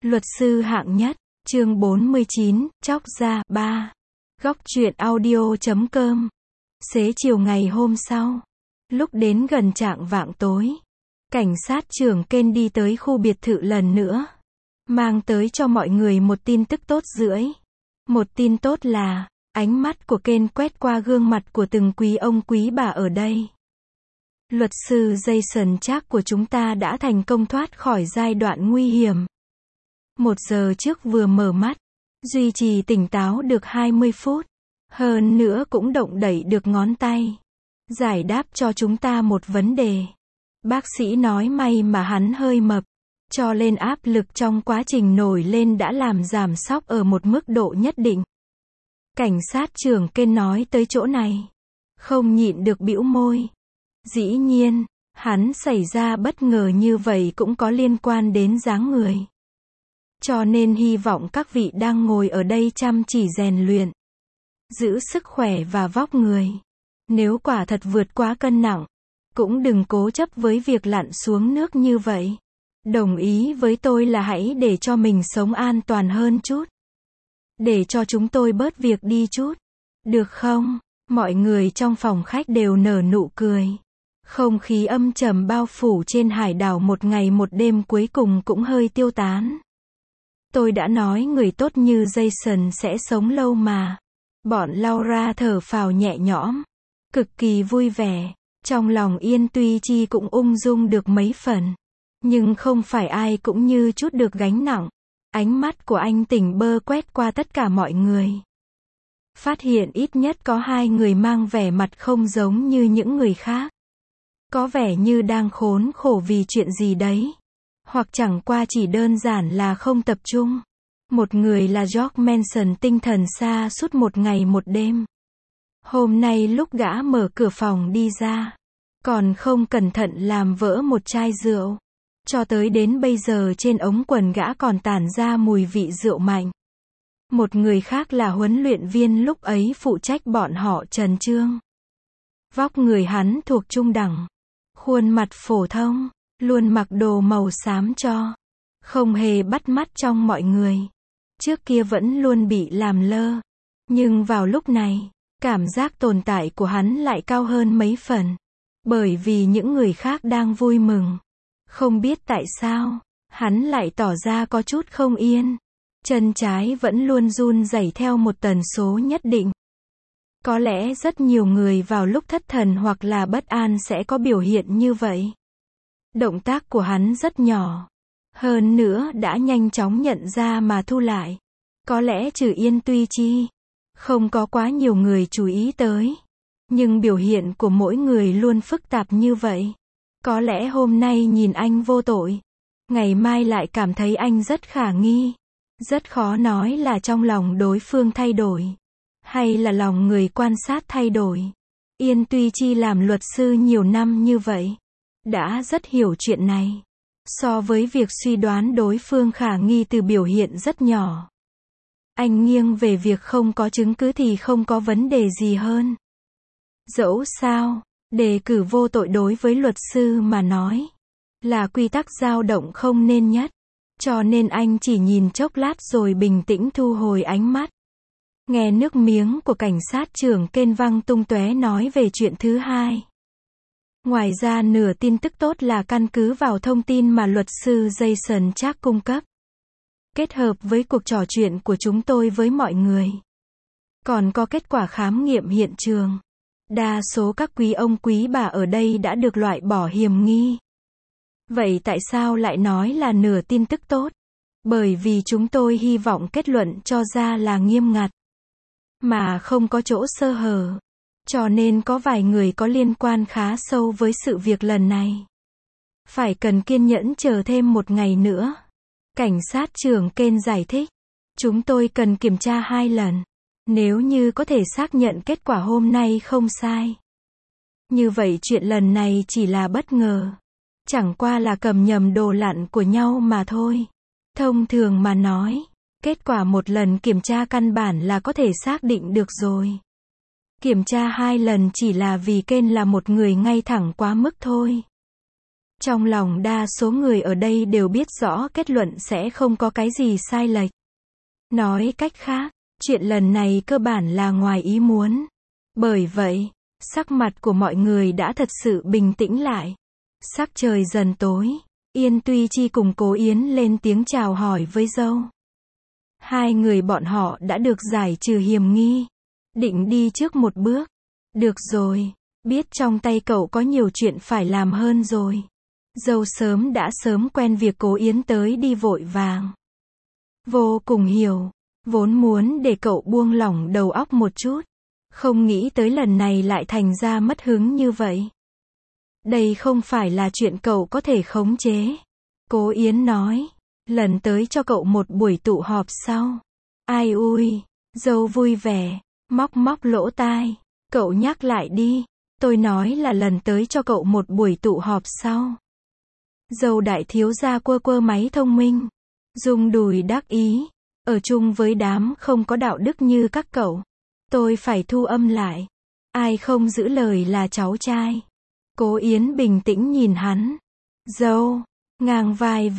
Luật sư hạng nhất, chương 49, chóc ra, 3. Góc truyện audio.com. Xế chiều ngày hôm sau, lúc đến gần chạng vạng tối, cảnh sát trưởng Ken đi tới khu biệt thự lần nữa, mang tới cho mọi người một tin tức tốt rưỡi. Một tin tốt là, ánh mắt của Ken quét qua gương mặt của từng quý ông quý bà ở đây. Luật sư Jason Clark của chúng ta đã thành công thoát khỏi giai đoạn nguy hiểm. 1 giờ trước vừa mở mắt, duy trì tỉnh táo được 20 phút. Hơn nữa cũng động đậy được ngón tay. Giải đáp cho chúng ta một vấn đề. Bác sĩ nói may mà hắn hơi mập, cho nên áp lực trong quá trình nổi lên đã làm giảm sốc ở một mức độ nhất định. Cảnh sát trưởng Ken nói tới chỗ này, không nhịn được bĩu môi. Dĩ nhiên, hắn xảy ra bất ngờ như vậy cũng có liên quan đến dáng người. Cho nên hy vọng các vị đang ngồi ở đây chăm chỉ rèn luyện, giữ sức khỏe và vóc người. Nếu quả thật vượt quá cân nặng, cũng đừng cố chấp với việc lặn xuống nước như vậy. Đồng ý với tôi là hãy để cho mình sống an toàn hơn chút. Để cho chúng tôi bớt việc đi chút. Được không? Mọi người trong phòng khách đều nở nụ cười. Không khí âm trầm bao phủ trên hải đảo một ngày một đêm cuối cùng cũng hơi tiêu tán. Tôi đã nói người tốt như Jason sẽ sống lâu mà. Bọn Laura thở phào nhẹ nhõm, cực kỳ vui vẻ. Trong lòng Yên Tuy Chi cũng ung dung được mấy phần. Nhưng không phải ai cũng như chút được gánh nặng. Ánh mắt của anh tỉnh bơ quét qua tất cả mọi người. Phát hiện ít nhất có 2 người mang vẻ mặt không giống như những người khác. Có vẻ như đang khốn khổ vì chuyện gì đấy. Hoặc chẳng qua chỉ đơn giản là không tập trung. Một người là George Manson tinh thần sa sút một ngày một đêm. Hôm nay lúc gã mở cửa phòng đi ra, còn không cẩn thận làm vỡ một chai rượu. Cho tới đến bây giờ trên ống quần gã còn tản ra mùi vị rượu mạnh. Một người khác là huấn luyện viên lúc ấy phụ trách bọn họ Trần Trương. Vóc người hắn thuộc trung đẳng. Khuôn mặt phổ thông, luôn mặc đồ màu xám cho. Không hề bắt mắt trong mọi người. Trước kia vẫn luôn bị làm lơ. Nhưng vào lúc này, cảm giác tồn tại của hắn lại cao hơn mấy phần. Bởi vì những người khác đang vui mừng. Không biết tại sao, hắn lại tỏ ra có chút không yên. Chân trái vẫn luôn run rẩy theo một tần số nhất định. Có lẽ rất nhiều người vào lúc thất thần hoặc là bất an sẽ có biểu hiện như vậy. Động tác của hắn rất nhỏ. Hơn nữa đã nhanh chóng nhận ra mà thu lại. Có lẽ trừ Yên Tuy Chi, không có quá nhiều người chú ý tới. Nhưng biểu hiện của mỗi người luôn phức tạp như vậy. Có lẽ hôm nay nhìn anh vô tội, ngày mai lại cảm thấy anh rất khả nghi. Rất khó nói là trong lòng đối phương thay đổi, hay là lòng người quan sát thay đổi. Yên Tuy Chi làm luật sư nhiều năm như vậy, đã rất hiểu chuyện này. So với việc suy đoán đối phương khả nghi từ biểu hiện rất nhỏ, anh nghiêng về việc không có chứng cứ thì không có vấn đề gì hơn. Dẫu sao, đề cử vô tội đối với luật sư mà nói, là quy tắc dao động không nên nhất. Cho nên anh chỉ nhìn chốc lát rồi bình tĩnh thu hồi ánh mắt. Nghe nước miếng của cảnh sát trưởng Ken văng tung tóe nói về chuyện thứ hai. Ngoài ra nửa tin tức tốt là căn cứ vào thông tin mà luật sư Jason Clark cung cấp. Kết hợp với cuộc trò chuyện của chúng tôi với mọi người. Còn có kết quả khám nghiệm hiện trường. Đa số các quý ông quý bà ở đây đã được loại bỏ hiểm nghi. Vậy tại sao lại nói là nửa tin tức tốt? Bởi vì chúng tôi hy vọng kết luận cho ra là nghiêm ngặt, mà không có chỗ sơ hở. Cho nên có vài người có liên quan khá sâu với sự việc lần này. Phải cần kiên nhẫn chờ thêm một ngày nữa. Cảnh sát trưởng Ken giải thích. Chúng tôi cần kiểm tra 2 lần. Nếu như có thể xác nhận kết quả hôm nay không sai. Như vậy chuyện lần này chỉ là bất ngờ. Chẳng qua là cầm nhầm đồ lặn của nhau mà thôi. Thông thường mà nói, kết quả một lần kiểm tra căn bản là có thể xác định được rồi. Kiểm tra 2 lần chỉ là vì Ken là một người ngay thẳng quá mức thôi. Trong lòng đa số người ở đây đều biết rõ kết luận sẽ không có cái gì sai lệch. Nói cách khác, chuyện lần này cơ bản là ngoài ý muốn. Bởi vậy, sắc mặt của mọi người đã thật sự bình tĩnh lại. Sắc trời dần tối, Yên Tuy Chi cùng Cố Yến lên tiếng chào hỏi với dâu. Hai người bọn họ đã được giải trừ hiểm nghi. Định đi trước một bước. Được rồi, biết trong tay cậu có nhiều chuyện phải làm hơn rồi. Dâu đã sớm quen việc Cố Yến tới đi vội vàng. Vô cùng hiểu, vốn muốn để cậu buông lỏng đầu óc một chút. Không nghĩ tới lần này lại thành ra mất hứng như vậy. Đây không phải là chuyện cậu có thể khống chế. Cố Yến nói, lần tới cho cậu một buổi tụ họp sau. Ai ui, dâu vui vẻ, móc móc lỗ tai. Cậu nhắc lại đi, tôi nói là lần tới cho cậu một buổi tụ họp sau. Dâu đại thiếu gia quơ quơ máy thông minh. Rung đùi đắc ý, ở chung với đám không có đạo đức như các cậu. Tôi phải thu âm lại. Ai không giữ lời là cháu trai. Cố Yến bình tĩnh nhìn hắn. Dâu, ngang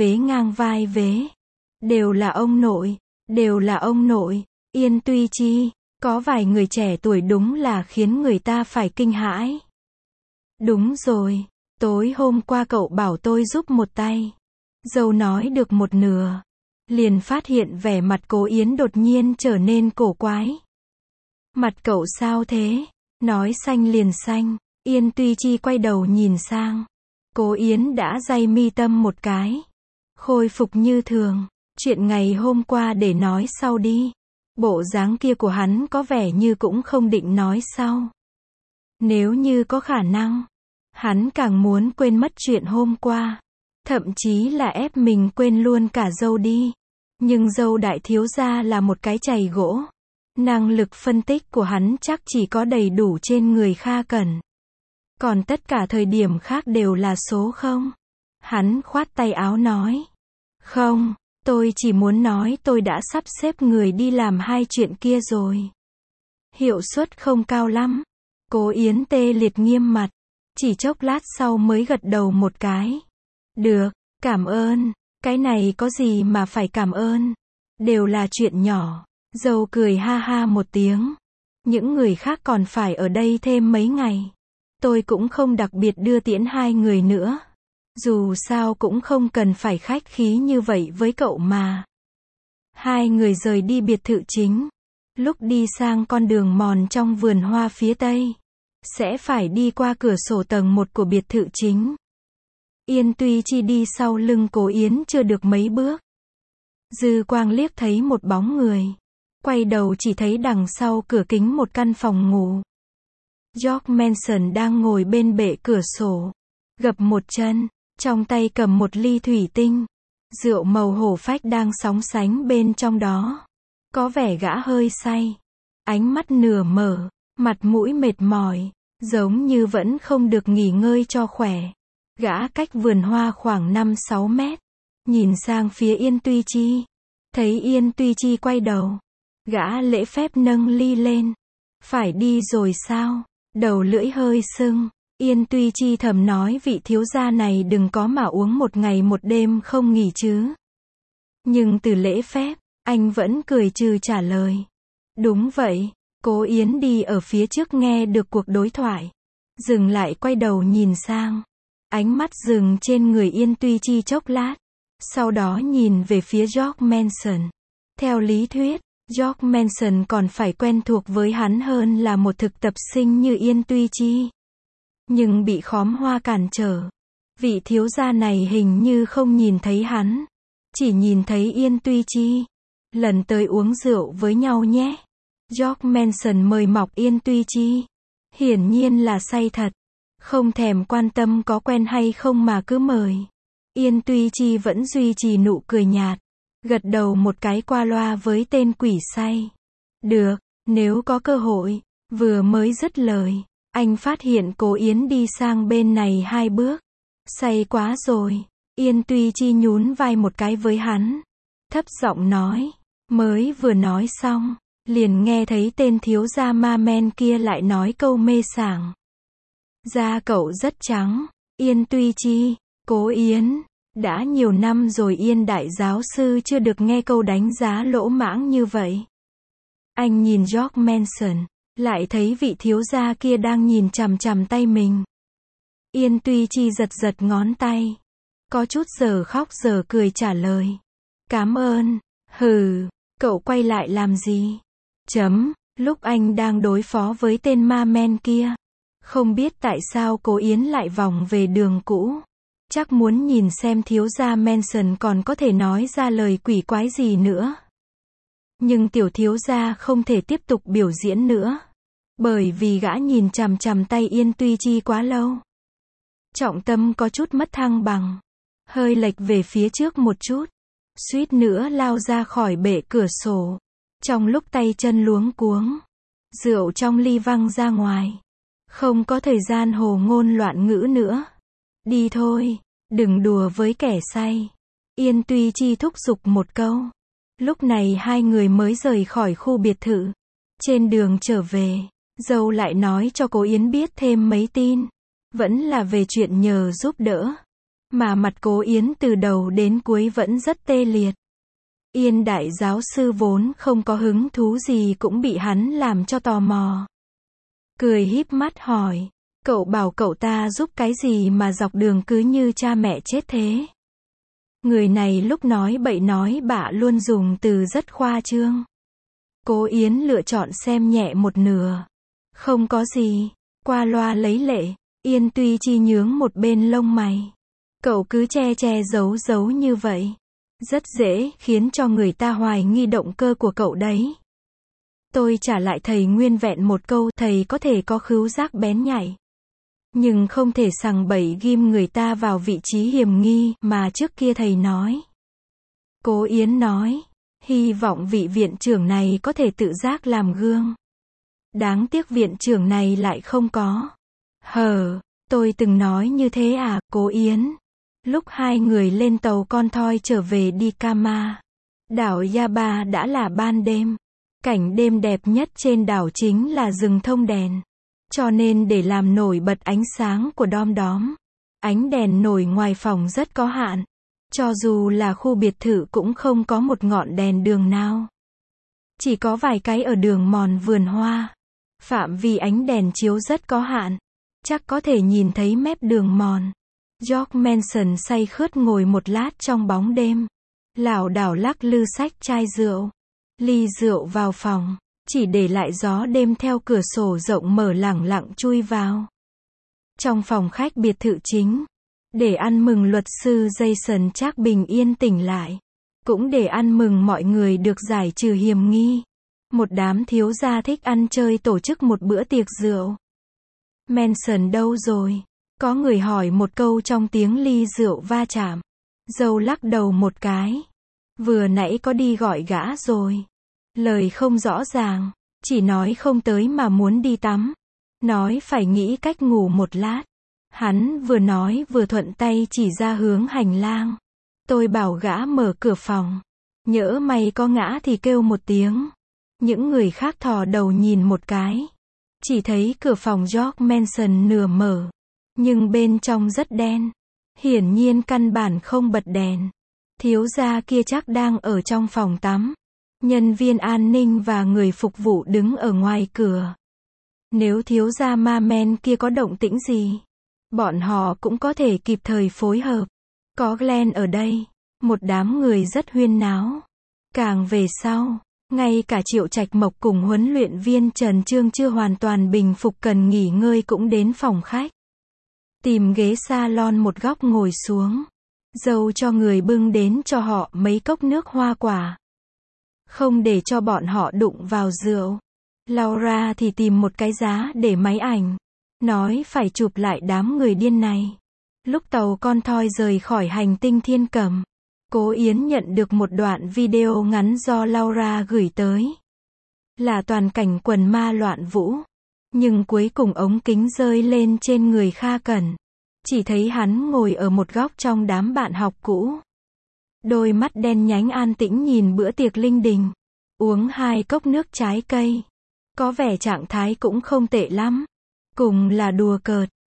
vai vế. Đều là ông nội, đều là ông nội. Yên Tuy Chi, có vài người trẻ tuổi đúng là khiến người ta phải kinh hãi. Đúng rồi, tối hôm qua cậu bảo tôi giúp một tay. Dâu nói được một nửa, liền phát hiện vẻ mặt Cố Yến đột nhiên trở nên cổ quái. Mặt cậu sao thế? Nói xanh liền xanh. Yên Tuy Chi quay đầu nhìn sang. Cố Yến đã day mi tâm một cái. Khôi phục như thường. Chuyện ngày hôm qua để nói sau đi. Bộ dáng kia của hắn có vẻ như cũng không định nói sau. Nếu như có khả năng, hắn càng muốn quên mất chuyện hôm qua. Thậm chí là ép mình quên luôn cả dâu đi. Nhưng dâu đại thiếu gia là một cái chày gỗ. Năng lực phân tích của hắn chắc chỉ có đầy đủ trên người Kha Cẩn. Còn tất cả thời điểm khác đều là số không. Hắn khoát tay áo nói. Không, tôi chỉ muốn nói tôi đã sắp xếp người đi làm hai chuyện kia rồi. Hiệu suất không cao lắm. Cố Yến tê liệt nghiêm mặt. Chỉ chốc lát sau mới gật đầu một cái. Được, cảm ơn. Cái này có gì mà phải cảm ơn. Đều là chuyện nhỏ. Dâu cười ha ha một tiếng. Những người khác còn phải ở đây thêm mấy ngày. Tôi cũng không đặc biệt đưa tiễn hai người nữa. Dù sao cũng không cần phải khách khí như vậy với cậu mà. Hai người rời đi biệt thự chính. Lúc đi sang con đường mòn trong vườn hoa phía tây, sẽ phải đi qua cửa sổ tầng 1 của biệt thự chính. Yên Tuy Chi đi sau lưng Cố Yến chưa được mấy bước. Dư quang liếc thấy một bóng người. Quay đầu chỉ thấy đằng sau cửa kính một căn phòng ngủ. George Manson đang ngồi bên bệ cửa sổ. Gập một chân, trong tay cầm một ly thủy tinh. Rượu màu hổ phách đang sóng sánh bên trong đó. Có vẻ gã hơi say. Ánh mắt nửa mở, mặt mũi mệt mỏi, giống như vẫn không được nghỉ ngơi cho khỏe. Gã cách vườn hoa khoảng 5-6 mét. Nhìn sang phía Yên Tuy Chi. Thấy Yên Tuy Chi quay đầu. Gã lễ phép nâng ly lên. Phải đi rồi sao? Đầu lưỡi hơi sưng. Yên Tuy Chi thầm nói vị thiếu gia này đừng có mà uống một ngày một đêm không nghỉ chứ. Nhưng từ lễ phép, anh vẫn cười trừ trả lời. Đúng vậy. Cố Yến đi ở phía trước nghe được cuộc đối thoại. Dừng lại quay đầu nhìn sang. Ánh mắt dừng trên người Yên Tuy Chi chốc lát. Sau đó nhìn về phía George Manson. Theo lý thuyết, George Manson còn phải quen thuộc với hắn hơn là một thực tập sinh như Yên Tuy Chi. Nhưng bị khóm hoa cản trở. Vị thiếu gia này hình như không nhìn thấy hắn. Chỉ nhìn thấy Yên Tuy Chi. Lần tới uống rượu với nhau nhé. George Manson mời mọc Yên Tuy Chi. Hiển nhiên là say thật. Không thèm quan tâm có quen hay không mà cứ mời. Yên Tuy Chi vẫn duy trì nụ cười nhạt. Gật đầu một cái qua loa với tên quỷ say. Được, nếu có cơ hội. Vừa mới dứt lời, anh phát hiện Cố Yến đi sang bên này 2 bước. Say quá rồi. Yên Tuy Chi nhún vai một cái với hắn. Thấp giọng nói. Mới vừa nói xong, liền nghe thấy tên thiếu gia ma men kia lại nói câu mê sảng. Da cậu rất trắng. Yên Tuy Chi, Cố Yến, đã nhiều năm rồi Yên đại giáo sư chưa được nghe câu đánh giá lỗ mãng như vậy. Anh nhìn George Manson, lại thấy vị thiếu gia kia đang nhìn chằm chằm tay mình. Yên Tuy Chi giật giật ngón tay. Có chút giờ khóc giờ cười trả lời. Cảm ơn. Hừ, cậu quay lại làm gì? Lúc anh đang đối phó với tên ma men kia. Không biết tại sao Cố Yến lại vòng về đường cũ. Chắc muốn nhìn xem thiếu gia Manson còn có thể nói ra lời quỷ quái gì nữa. Nhưng tiểu thiếu gia không thể tiếp tục biểu diễn nữa. Bởi vì gã nhìn chằm chằm tay Yên Tuy Chi quá lâu. Trọng tâm có chút mất thăng bằng. Hơi lệch về phía trước một chút. Suýt nữa lao ra khỏi bệ cửa sổ. Trong lúc tay chân luống cuống. Rượu trong ly văng ra ngoài. Không có thời gian hồ ngôn loạn ngữ nữa. Đi thôi, đừng đùa với kẻ say. Yên Tuy Chi thúc giục một câu. Lúc này hai người mới rời khỏi khu biệt thự. Trên đường trở về, dâu lại nói cho Cố Yến biết thêm mấy tin. Vẫn là về chuyện nhờ giúp đỡ. Mà mặt Cố Yến từ đầu đến cuối vẫn rất tê liệt. Yên đại giáo sư vốn không có hứng thú gì cũng bị hắn làm cho tò mò. Cười híp mắt hỏi, cậu bảo cậu ta giúp cái gì mà dọc đường cứ như cha mẹ chết thế? Người này lúc nói bậy nói bạ luôn dùng từ rất khoa trương. Cố Yến lựa chọn xem nhẹ một nửa. Không có gì, qua loa lấy lệ. Yên Tuy Chi nhướng một bên lông mày. Cậu cứ che che giấu giấu như vậy. Rất dễ khiến cho người ta hoài nghi động cơ của cậu đấy. Tôi trả lại thầy nguyên vẹn một câu, thầy có thể có khứu giác bén nhạy. Nhưng không thể sằng bậy ghim người ta vào vị trí hiểm nghi mà trước kia thầy nói. Cố Yến nói, hy vọng vị viện trưởng này có thể tự giác làm gương. Đáng tiếc viện trưởng này lại không có. Tôi từng nói như thế à, Cố Yến. Lúc hai người lên tàu con thoi trở về đi Kama, đảo Yaba đã là ban đêm. Cảnh đêm đẹp nhất trên đảo chính là rừng thông đèn. Cho nên để làm nổi bật ánh sáng của đom đóm, ánh đèn nổi ngoài phòng rất có hạn. Cho dù là khu biệt thự cũng không có một ngọn đèn đường nào. Chỉ có vài cái ở đường mòn vườn hoa. Phạm vi ánh đèn chiếu rất có hạn. Chắc có thể nhìn thấy mép đường mòn. George Manson say khướt ngồi một lát trong bóng đêm. Lảo đảo lắc lư xách chai rượu. Ly rượu vào phòng. Chỉ để lại gió đêm theo cửa sổ rộng mở lẳng lặng chui vào. Trong phòng khách biệt thự chính. Để ăn mừng luật sư Jason Trác bình yên tỉnh lại. Cũng để ăn mừng mọi người được giải trừ hiểm nghi. Một đám thiếu gia thích ăn chơi tổ chức một bữa tiệc rượu. Manson đâu rồi? Có người hỏi một câu trong tiếng ly rượu va chạm. Dâu lắc đầu một cái. Vừa nãy có đi gọi gã rồi. Lời không rõ ràng. Chỉ nói không tới mà muốn đi tắm. Nói phải nghĩ cách ngủ một lát. Hắn vừa nói vừa thuận tay chỉ ra hướng hành lang. Tôi bảo gã mở cửa phòng. Nhỡ may có ngã thì kêu một tiếng. Những người khác thò đầu nhìn một cái. Chỉ thấy cửa phòng George Manson nửa mở. Nhưng bên trong rất đen. Hiển nhiên căn bản không bật đèn. Thiếu gia kia chắc đang ở trong phòng tắm. Nhân viên an ninh và người phục vụ đứng ở ngoài cửa. Nếu thiếu gia ma men kia có động tĩnh gì, bọn họ cũng có thể kịp thời phối hợp. Có Glenn ở đây. Một đám người rất huyên náo. Càng về sau, ngay cả Triệu Trạch Mộc cùng huấn luyện viên Trần Trương chưa hoàn toàn bình phục cần nghỉ ngơi cũng đến phòng khách. Tìm ghế salon một góc ngồi xuống. Dâu cho người bưng đến cho họ mấy cốc nước hoa quả. Không để cho bọn họ đụng vào rượu. Laura thì tìm một cái giá để máy ảnh. Nói phải chụp lại đám người điên này. Lúc tàu con thoi rời khỏi hành tinh Thiên Cầm, Cố Yến nhận được một đoạn video ngắn do Laura gửi tới. Là toàn cảnh quần ma loạn vũ. Nhưng cuối cùng ống kính rơi lên trên người Kha Cẩn. Chỉ thấy hắn ngồi ở một góc trong đám bạn học cũ. Đôi mắt đen nhánh an tĩnh nhìn bữa tiệc linh đình. Uống 2 cốc nước trái cây. Có vẻ trạng thái cũng không tệ lắm. Cùng là đùa cợt.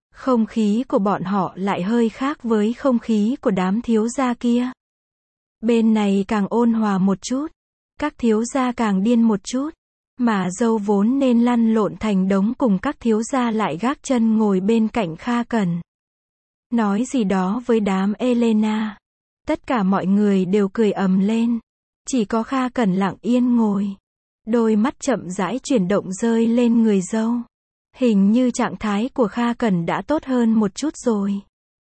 Không khí của bọn họ lại hơi khác với không khí của đám thiếu gia kia. Bên này càng ôn hòa một chút, các thiếu gia càng điên một chút, mà dâu vốn nên lăn lộn thành đống cùng các thiếu gia lại gác chân ngồi bên cạnh Kha Cẩn. Nói gì đó với đám Elena. Tất cả mọi người đều cười ầm lên. Chỉ có Kha Cẩn lặng yên ngồi. Đôi mắt chậm rãi chuyển động rơi lên người dâu. Hình như trạng thái của Kha Cẩn đã tốt hơn một chút rồi.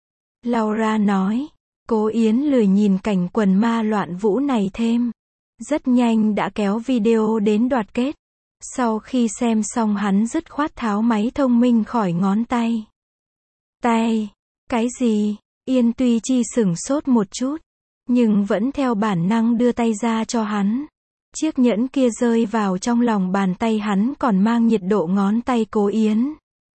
Laura nói. Cố Yến lười nhìn cảnh quần ma loạn vũ này thêm. Rất nhanh đã kéo video đến đoạt kết. Sau khi xem xong hắn dứt khoát tháo máy thông minh khỏi ngón tay. Tay? Cái gì? Yên Tuy Chi sửng sốt một chút. Nhưng vẫn theo bản năng đưa tay ra cho hắn. Chiếc nhẫn kia rơi vào trong lòng bàn tay hắn còn mang nhiệt độ ngón tay Cố Yến.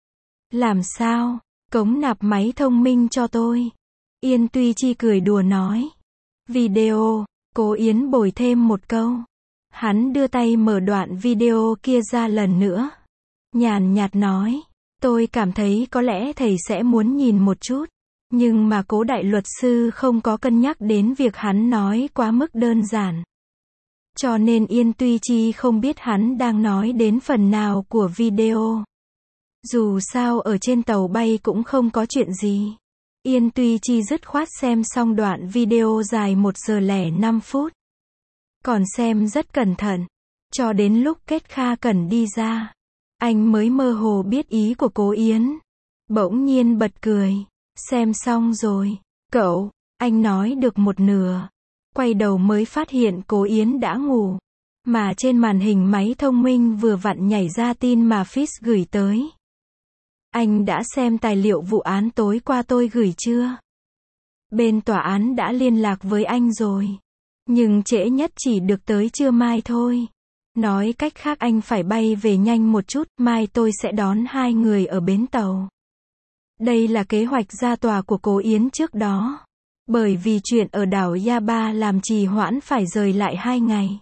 Làm sao? Cống nạp máy thông minh cho tôi. Yên Tuy Chi cười đùa nói. Video. Cố Yến bồi thêm một câu. Hắn đưa tay mở đoạn video kia ra lần nữa. Nhàn nhạt nói. Tôi cảm thấy có lẽ thầy sẽ muốn nhìn một chút. Nhưng mà Cố đại luật sư không có cân nhắc đến việc hắn nói quá mức đơn giản. Cho nên Yên Tuy Chi không biết hắn đang nói đến phần nào của video. Dù sao ở trên tàu bay cũng không có chuyện gì. Yên Tuy Chi dứt khoát xem xong đoạn video dài 1 giờ lẻ 5 phút. Còn xem rất cẩn thận. Cho đến lúc kết Kha Cẩn đi ra. Anh mới mơ hồ biết ý của Cố Yến. Bỗng nhiên bật cười. Xem xong rồi. Cậu, anh nói được một nửa. Quay đầu mới phát hiện Cố Yến đã ngủ. Mà trên màn hình máy thông minh vừa vặn nhảy ra tin mà Fitz gửi tới. Anh đã xem tài liệu vụ án tối qua tôi gửi chưa? Bên tòa án đã liên lạc với anh rồi. Nhưng trễ nhất chỉ được tới trưa mai thôi. Nói cách khác anh phải bay về nhanh một chút, mai tôi sẽ đón 2 người ở bến tàu. Đây là kế hoạch ra tòa của Cố Yến trước đó. Bởi vì chuyện ở đảo Yaba làm trì hoãn phải rời lại 2 ngày.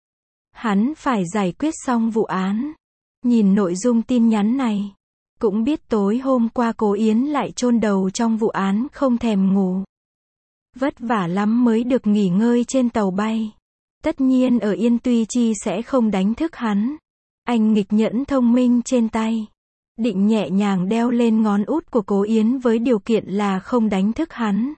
Hắn phải giải quyết xong vụ án. Nhìn nội dung tin nhắn này. Cũng biết tối hôm qua Cố Yến lại chôn đầu trong vụ án không thèm ngủ. Vất vả lắm mới được nghỉ ngơi trên tàu bay. Tất nhiên ở Yên Tuy Chi sẽ không đánh thức hắn. Anh nghịch nhẫn thông minh trên tay. Định nhẹ nhàng đeo lên ngón út của Cố Yến với điều kiện là không đánh thức hắn.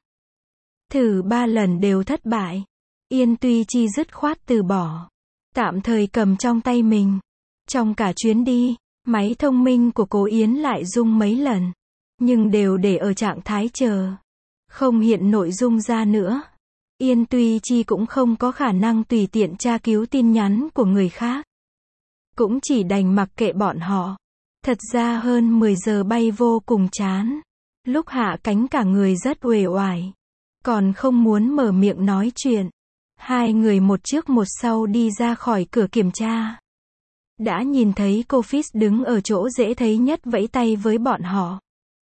Thử 3 lần đều thất bại. Yên Tuy Chi dứt khoát từ bỏ. Tạm thời cầm trong tay mình. Trong cả chuyến đi, máy thông minh của Cố Yến lại rung mấy lần. Nhưng đều để ở trạng thái chờ. Không hiện nội dung ra nữa. Yên Tuy Chi cũng không có khả năng tùy tiện tra cứu tin nhắn của người khác. Cũng chỉ đành mặc kệ bọn họ. Thật ra hơn 10 giờ bay vô cùng chán. Lúc hạ cánh cả người rất uể oải. Còn không muốn mở miệng nói chuyện. 2 người một trước một sau đi ra khỏi cửa kiểm tra. Đã nhìn thấy cô Fitz đứng ở chỗ dễ thấy nhất vẫy tay với bọn họ.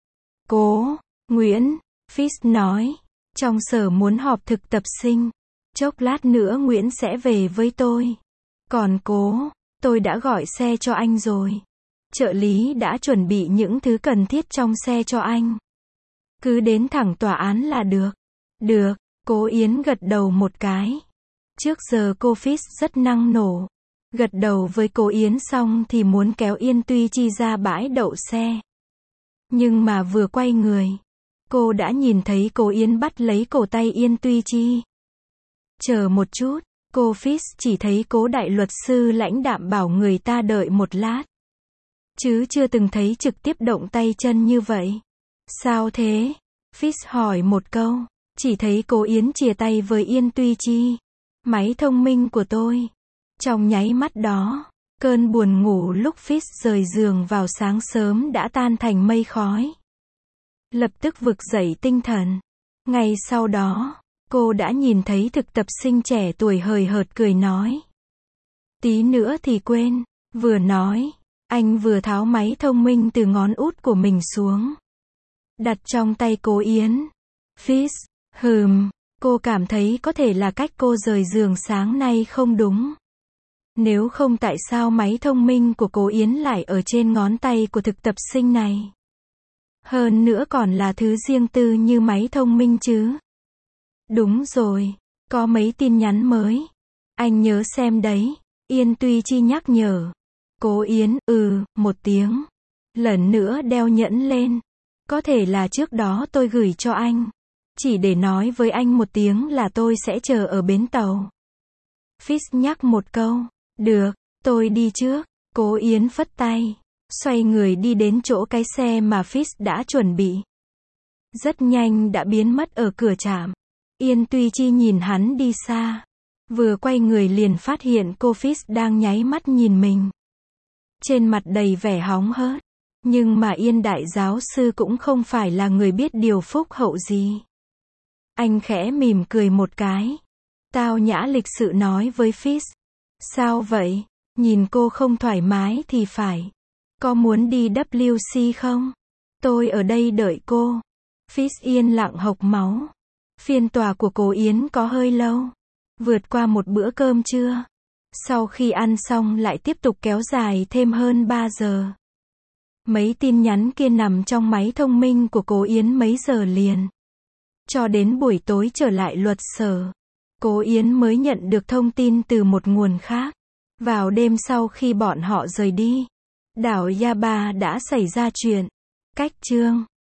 Cố, Nguyễn, Fitz nói. Trong sở muốn họp thực tập sinh. Chốc lát nữa Nguyễn sẽ về với tôi. Còn Cố, tôi đã gọi xe cho anh rồi. Trợ lý đã chuẩn bị những thứ cần thiết trong xe cho anh. Cứ đến thẳng tòa án là được. Được, Cố Yến gật đầu một cái. Trước giờ cô Fitz rất năng nổ. Gật đầu với Cố Yến xong thì muốn kéo Yên Tuy Chi ra bãi đậu xe. Nhưng mà vừa quay người, cô đã nhìn thấy Cố Yến bắt lấy cổ tay Yên Tuy Chi. Chờ một chút, cô Fitz chỉ thấy Cố đại luật sư lãnh đạm bảo người ta đợi một lát. Chứ chưa từng thấy trực tiếp động tay chân như vậy. Sao thế? Fitz hỏi một câu. Chỉ thấy Cố Yến chìa tay với Yên Tuy Chi. Máy thông minh của tôi. Trong nháy mắt đó, cơn buồn ngủ lúc Fitz rời giường vào sáng sớm đã tan thành mây khói. Lập tức vực dậy tinh thần. Ngay sau đó, cô đã nhìn thấy thực tập sinh trẻ tuổi hời hợt cười nói. Tí nữa thì quên. Vừa nói, anh vừa tháo máy thông minh từ ngón út của mình xuống. Đặt trong tay Cố Yến. Fitz, cô cảm thấy có thể là cách cô rời giường sáng nay không đúng. Nếu không tại sao máy thông minh của Cố Yến lại ở trên ngón tay của thực tập sinh này? Hơn nữa còn là thứ riêng tư như máy thông minh chứ. Đúng rồi, có mấy tin nhắn mới. Anh nhớ xem đấy. Yên Tuy Chi nhắc nhở. Cố Yến, một tiếng. Lần nữa đeo nhẫn lên. Có thể là trước đó tôi gửi cho anh. Chỉ để nói với anh một tiếng là tôi sẽ chờ ở bến tàu. Fitz nhắc một câu. Được, tôi đi trước. Cố Yến phất tay. Xoay người đi đến chỗ cái xe mà Fitz đã chuẩn bị. Rất nhanh đã biến mất ở cửa trạm. Yên Tuy Chi nhìn hắn đi xa. Vừa quay người liền phát hiện cô Fitz đang nháy mắt nhìn mình. Trên mặt đầy vẻ hóng hớt. Nhưng mà Yên đại giáo sư cũng không phải là người biết điều phúc hậu gì. Anh khẽ mỉm cười một cái. Tao nhã lịch sự nói với Fitz. Sao vậy? Nhìn cô không thoải mái thì phải. Có muốn đi WC không? Tôi ở đây đợi cô. Fitz yên lặng hộc máu. Phiên tòa của Cố Yến có hơi lâu. Vượt qua một bữa cơm trưa. Sau khi ăn xong lại tiếp tục kéo dài thêm hơn 3 giờ. Mấy tin nhắn kia nằm trong máy thông minh của Cố Yến mấy giờ liền. Cho đến buổi tối trở lại luật sở. Cố Yến mới nhận được thông tin từ một nguồn khác. Vào đêm sau khi bọn họ rời đi, đảo Yaba đã xảy ra chuyện. Cách chương